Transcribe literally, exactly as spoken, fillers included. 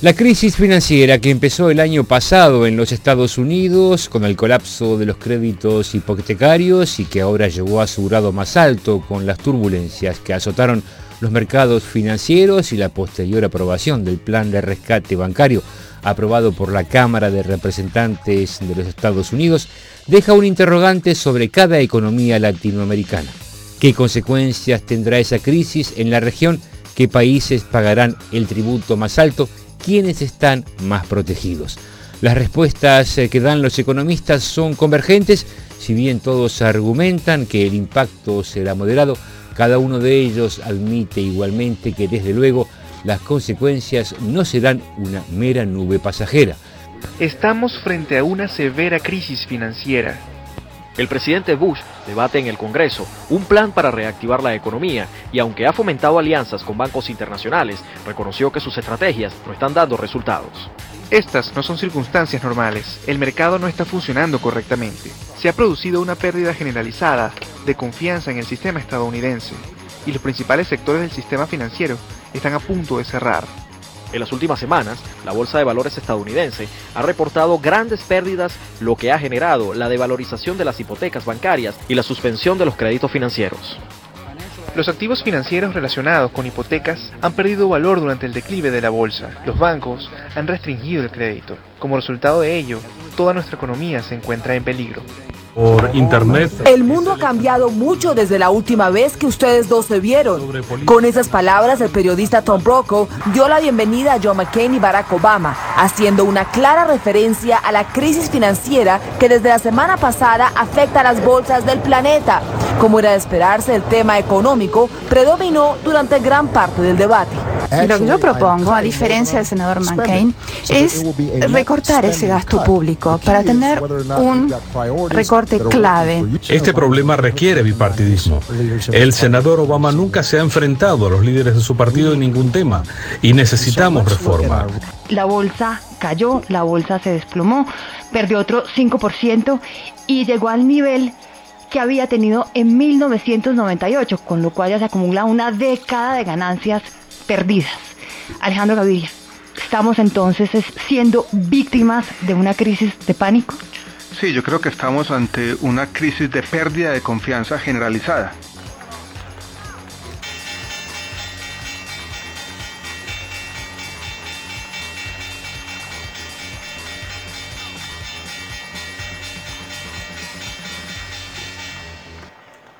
La crisis financiera que empezó el año pasado en los Estados Unidos con el colapso de los créditos hipotecarios y que ahora llegó a su grado más alto con las turbulencias que azotaron los mercados financieros y la posterior aprobación del plan de rescate bancario aprobado por la Cámara de Representantes de los Estados Unidos, deja un interrogante sobre cada economía latinoamericana. ¿Qué consecuencias tendrá esa crisis en la región? ¿Qué países pagarán el tributo más alto? ¿Quiénes están más protegidos? Las respuestas que dan los economistas son convergentes, si bien todos argumentan que el impacto será moderado, cada uno de ellos admite igualmente que desde luego las consecuencias no serán una mera nube pasajera. Estamos frente a una severa crisis financiera. El presidente Bush debate en el Congreso un plan para reactivar la economía y aunque ha fomentado alianzas con bancos internacionales, reconoció que sus estrategias no están dando resultados. Estas no son circunstancias normales. El mercado no está funcionando correctamente. Se ha producido una pérdida generalizada de confianza en el sistema estadounidense y los principales sectores del sistema financiero están a punto de cerrar. En las últimas semanas, la Bolsa de Valores estadounidense ha reportado grandes pérdidas, lo que ha generado la devalorización de las hipotecas bancarias y la suspensión de los créditos financieros. Los activos financieros relacionados con hipotecas han perdido valor durante el declive de la bolsa. Los bancos han restringido el crédito. Como resultado de ello, toda nuestra economía se encuentra en peligro. Por internet. El mundo ha cambiado mucho desde la última vez que ustedes dos se vieron. Con esas palabras, el periodista Tom Brokaw dio la bienvenida a John McCain y Barack Obama, haciendo una clara referencia a la crisis financiera que desde la semana pasada afecta a las bolsas del planeta. Como era de esperarse, el tema económico predominó durante gran parte del debate. Lo que yo propongo, a diferencia del senador McCain, es recortar ese gasto público para tener un recorte clave. Este problema requiere bipartidismo. El senador Obama nunca se ha enfrentado a los líderes de su partido en ningún tema y necesitamos reforma. La bolsa cayó, la bolsa se desplomó, perdió otro cinco por ciento y llegó al nivel que había tenido en mil novecientos noventa y ocho, con lo cual ya se acumula una década de ganancias perdidas. Alejandro Gaviria, ¿estamos entonces siendo víctimas de una crisis de pánico? Sí, yo creo que estamos ante una crisis de pérdida de confianza generalizada.